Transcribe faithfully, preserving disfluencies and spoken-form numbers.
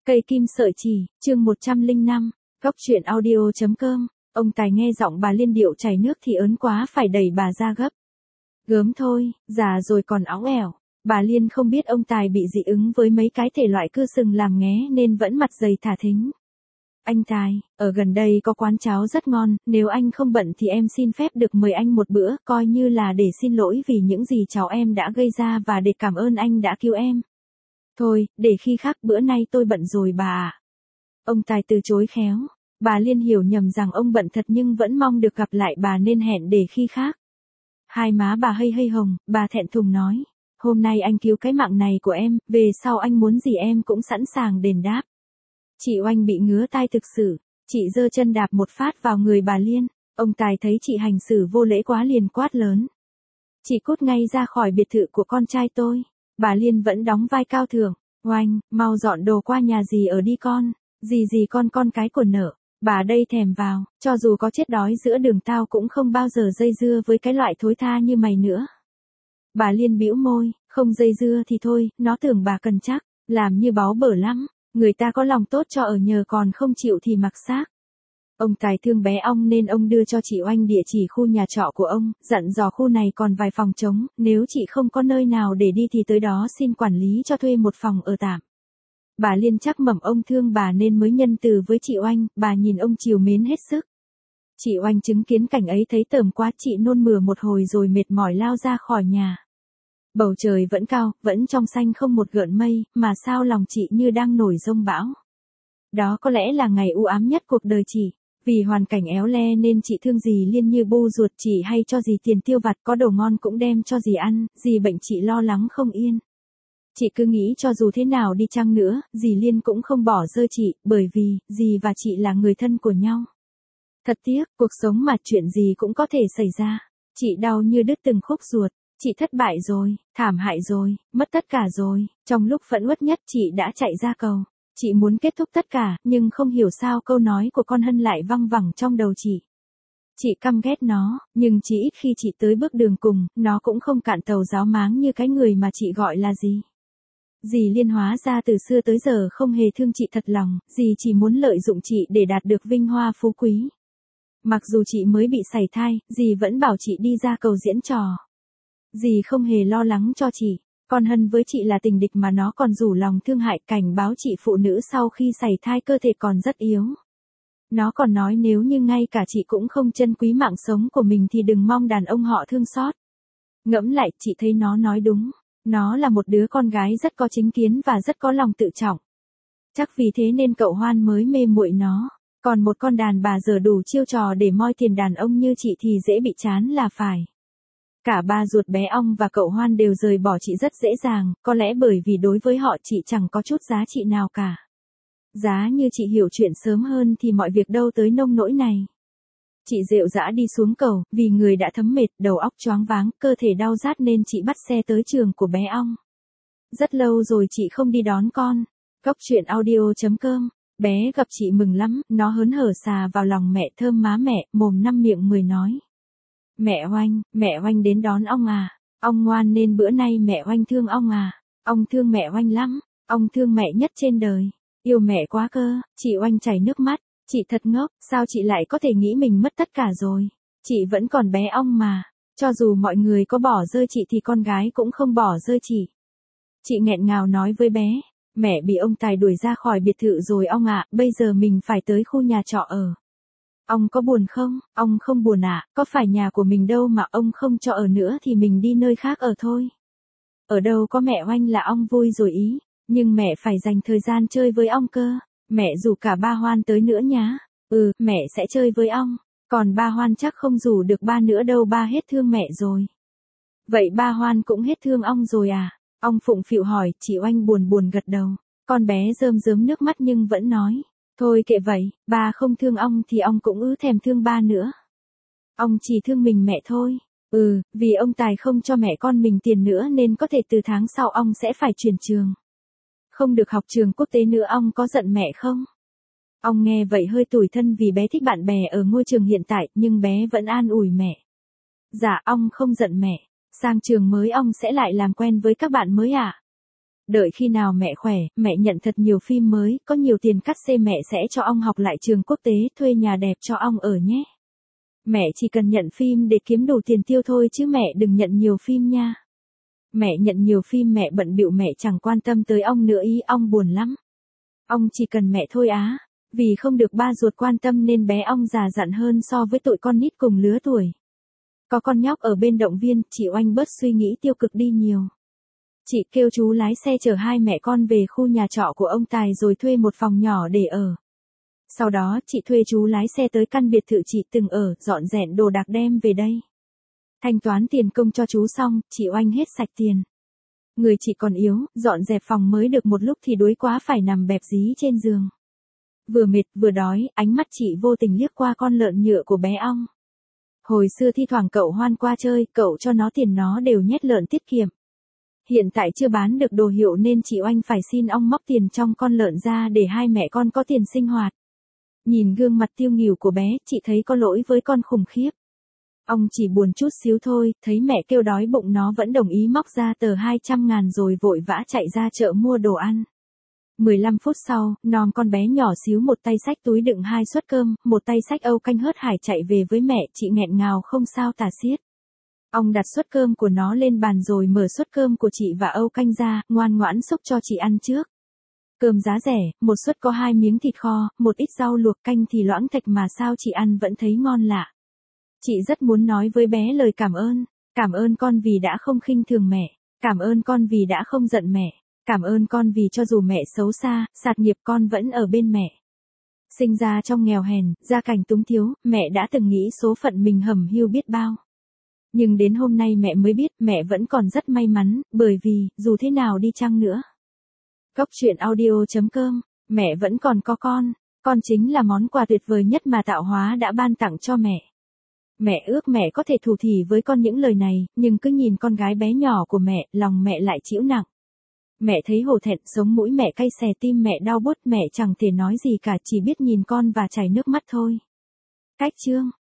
Cây kim sợi chỉ, chương một trăm lẻ năm, góc truyện audio chấm com. Ông Tài nghe giọng bà Liên điệu chảy nước thì ớn quá phải đẩy bà ra gấp. Gớm thôi, già rồi còn óng ẻo. Bà Liên không biết ông Tài bị dị ứng với mấy cái thể loại cưa sừng làm nghé nên vẫn mặt dày thả thính. Anh Tài, ở gần đây có quán cháo rất ngon, nếu anh không bận thì em xin phép được mời anh một bữa, coi như là để xin lỗi vì những gì cháu em đã gây ra và để cảm ơn anh đã cứu em. Thôi, để khi khác, bữa nay tôi bận rồi bà ạ. Ông Tài từ chối khéo. Bà Liên hiểu nhầm rằng ông bận thật nhưng vẫn mong được gặp lại bà nên hẹn để khi khác. Hai má bà hây hây hồng, bà thẹn thùng nói. Hôm nay anh cứu cái mạng này của em, về sau anh muốn gì em cũng sẵn sàng đền đáp. Chị Oanh bị ngứa tai thực sự. Chị giơ chân đạp một phát vào người bà Liên. Ông Tài thấy chị hành xử vô lễ quá liền quát lớn. Chị cút ngay ra khỏi biệt thự của con trai tôi. Bà Liên vẫn đóng vai cao thượng. Oanh, mau dọn đồ qua nhà dì ở đi con. Dì dì con con cái của nợ. Bà đây thèm vào, cho dù có chết đói giữa đường tao cũng không bao giờ dây dưa với cái loại thối tha như mày nữa. Bà Liên bĩu môi, không dây dưa thì thôi, nó tưởng bà cần chắc, làm như báu bở lắm. Người ta có lòng tốt cho ở nhờ còn không chịu thì mặc xác. Ông Tài thương bé ong nên ông đưa cho chị Oanh địa chỉ khu nhà trọ của ông, dặn dò khu này còn vài phòng trống, nếu chị không có nơi nào để đi thì tới đó xin quản lý cho thuê một phòng ở tạm. Bà Liên chắc mẩm ông thương bà nên mới nhân từ với chị Oanh, bà nhìn ông trìu mến hết sức. Chị Oanh chứng kiến cảnh ấy thấy tởm quá, chị nôn mửa một hồi rồi mệt mỏi lao ra khỏi nhà. Bầu trời vẫn cao, vẫn trong xanh không một gợn mây, mà sao lòng chị như đang nổi giông bão. Đó có lẽ là ngày u ám nhất cuộc đời chị. Vì hoàn cảnh éo le nên chị thương dì Liên như bu ruột, chị hay cho dì tiền tiêu vặt, có đồ ngon cũng đem cho dì ăn, dì bệnh chị lo lắng không yên. Chị cứ nghĩ cho dù thế nào đi chăng nữa, dì Liên cũng không bỏ rơi chị, bởi vì, dì và chị là người thân của nhau. Thật tiếc, cuộc sống mà chuyện gì cũng có thể xảy ra. Chị đau như đứt từng khúc ruột, chị thất bại rồi, thảm hại rồi, mất tất cả rồi, trong lúc phẫn uất nhất chị đã chạy ra cầu. Chị muốn kết thúc tất cả, nhưng không hiểu sao câu nói của con Hân lại văng vẳng trong đầu chị. Chị căm ghét nó, nhưng chỉ ít khi chị tới bước đường cùng, nó cũng không cạn tàu giáo máng như cái người mà chị gọi là dì. Dì Liên hóa ra từ xưa tới giờ không hề thương chị thật lòng, dì chỉ muốn lợi dụng chị để đạt được vinh hoa phú quý. Mặc dù chị mới bị sảy thai, dì vẫn bảo chị đi ra cầu diễn trò. Dì không hề lo lắng cho chị. Con Hân với chị là tình địch mà nó còn rủ lòng thương hại, cảnh báo chị phụ nữ sau khi sảy thai cơ thể còn rất yếu. Nó còn nói nếu như ngay cả chị cũng không trân quý mạng sống của mình thì đừng mong đàn ông họ thương xót. Ngẫm lại, chị thấy nó nói đúng. Nó là một đứa con gái rất có chính kiến và rất có lòng tự trọng. Chắc vì thế nên cậu Hoan mới mê muội nó. Còn một con đàn bà giờ đủ chiêu trò để moi tiền đàn ông như chị thì dễ bị chán là phải. Cả ba ruột bé ong và cậu Hoan đều rời bỏ chị rất dễ dàng, có lẽ bởi vì đối với họ chị chẳng có chút giá trị nào cả. Giá như chị hiểu chuyện sớm hơn thì mọi việc đâu tới nông nỗi này. Chị rệu rã đi xuống cầu, vì người đã thấm mệt, đầu óc choáng váng, cơ thể đau rát nên chị bắt xe tới trường của bé ong. Rất lâu rồi chị không đi đón con. Góc truyện audio chấm com. Bé gặp chị mừng lắm, nó hớn hở xà vào lòng mẹ thơm má mẹ, mồm năm miệng mười nói. Mẹ Oanh, mẹ Oanh đến đón ong à, ong ngoan nên bữa nay mẹ Oanh thương ong à, ong thương mẹ Oanh lắm, ong thương mẹ nhất trên đời, yêu mẹ quá cơ. Chị Oanh chảy nước mắt, chị thật ngốc, sao chị lại có thể nghĩ mình mất tất cả rồi, chị vẫn còn bé ong mà, cho dù mọi người có bỏ rơi chị thì con gái cũng không bỏ rơi chị. Chị nghẹn ngào nói với bé, mẹ bị ông Tài đuổi ra khỏi biệt thự rồi ong ạ, bây giờ mình phải tới khu nhà trọ ở. Ông có buồn không? Ông không buồn ạ, à? Có phải nhà của mình đâu mà ông không cho ở nữa thì mình đi nơi khác ở thôi. Ở đâu có mẹ Oanh là ong vui rồi ý, nhưng mẹ phải dành thời gian chơi với ong cơ. Mẹ rủ cả ba Hoan tới nữa nhá. Ừ, mẹ sẽ chơi với ong. Còn ba Hoan chắc không rủ được ba nữa đâu, ba hết thương mẹ rồi. Vậy ba Hoan cũng hết thương ong rồi à? Ong phụng phịu hỏi, chị Oanh buồn buồn gật đầu. Con bé rơm rớm nước mắt nhưng vẫn nói. Thôi kệ vậy, ba không thương ong thì ong cũng ứ thèm thương ba nữa. Ong chỉ thương mình mẹ thôi. Ừ, vì ông Tài không cho mẹ con mình tiền nữa nên có thể từ tháng sau ong sẽ phải chuyển trường. Không được học trường quốc tế nữa, ong có giận mẹ không? Ong nghe vậy hơi tủi thân vì bé thích bạn bè ở ngôi trường hiện tại, nhưng bé vẫn an ủi mẹ. Dạ ong không giận mẹ, sang trường mới ong sẽ lại làm quen với các bạn mới ạ. À? Đợi khi nào mẹ khỏe, mẹ nhận thật nhiều phim mới, có nhiều tiền cắt xê mẹ sẽ cho ông học lại trường quốc tế, thuê nhà đẹp cho ông ở nhé. Mẹ chỉ cần nhận phim để kiếm đủ tiền tiêu thôi chứ mẹ đừng nhận nhiều phim nha. Mẹ nhận nhiều phim mẹ bận bịu mẹ chẳng quan tâm tới ông nữa ý, ông buồn lắm. Ông chỉ cần mẹ thôi á. Vì không được ba ruột quan tâm nên bé ông già dặn hơn so với tụi con nít cùng lứa tuổi. Có con nhóc ở bên động viên, chị Oanh bớt suy nghĩ tiêu cực đi nhiều. Chị kêu chú lái xe chở hai mẹ con về khu nhà trọ của ông Tài rồi thuê một phòng nhỏ để ở. Sau đó chị thuê chú lái xe tới căn biệt thự chị từng ở, dọn dẹn đồ đạc đem về đây. Thanh toán tiền công cho chú xong, chị Oanh hết sạch tiền. Người chị còn yếu, dọn dẹp phòng mới được một lúc thì đuối quá phải nằm bẹp dí trên giường. Vừa mệt vừa đói, ánh mắt chị vô tình liếc qua con lợn nhựa của bé ong. Hồi xưa thi thoảng cậu Hoan qua chơi, cậu cho nó tiền nó đều nhét lợn tiết kiệm. Hiện tại chưa bán được đồ hiệu nên chị Oanh phải xin ong móc tiền trong con lợn ra để hai mẹ con có tiền sinh hoạt. Nhìn gương mặt tiêu nghỉu của bé, chị thấy có lỗi với con khủng khiếp. Ong chỉ buồn chút xíu thôi, thấy mẹ kêu đói bụng nó vẫn đồng ý móc ra tờ hai trăm ngàn rồi vội vã chạy ra chợ mua đồ ăn. mười lăm phút sau, non con bé nhỏ xíu một tay xách túi đựng hai suất cơm, một tay xách âu canh hớt hải chạy về với mẹ, chị nghẹn ngào không sao tả xiết. Ong đặt suất cơm của nó lên bàn rồi mở suất cơm của chị và âu canh ra, ngoan ngoãn xúc cho chị ăn trước. Cơm giá rẻ, một suất có hai miếng thịt kho, một ít rau luộc, canh thì loãng thạch mà sao chị ăn vẫn thấy ngon lạ. Chị rất muốn nói với bé lời cảm ơn, cảm ơn con vì đã không khinh thường mẹ, cảm ơn con vì đã không giận mẹ, cảm ơn con vì cho dù mẹ xấu xa, sạt nghiệp con vẫn ở bên mẹ. Sinh ra trong nghèo hèn, gia cảnh túng thiếu, mẹ đã từng nghĩ số phận mình hầm hiu biết bao. Nhưng đến hôm nay mẹ mới biết mẹ vẫn còn rất may mắn, bởi vì, dù thế nào đi chăng nữa. Góc truyện audio chấm com, mẹ vẫn còn có con, con chính là món quà tuyệt vời nhất mà tạo hóa đã ban tặng cho mẹ. Mẹ ước mẹ có thể thủ thỉ với con những lời này, nhưng cứ nhìn con gái bé nhỏ của mẹ, lòng mẹ lại chịu nặng. Mẹ thấy hổ thẹn, sống mũi mẹ cay xè, tim mẹ đau buốt, mẹ chẳng thể nói gì cả, chỉ biết nhìn con và chảy nước mắt thôi. Cách chương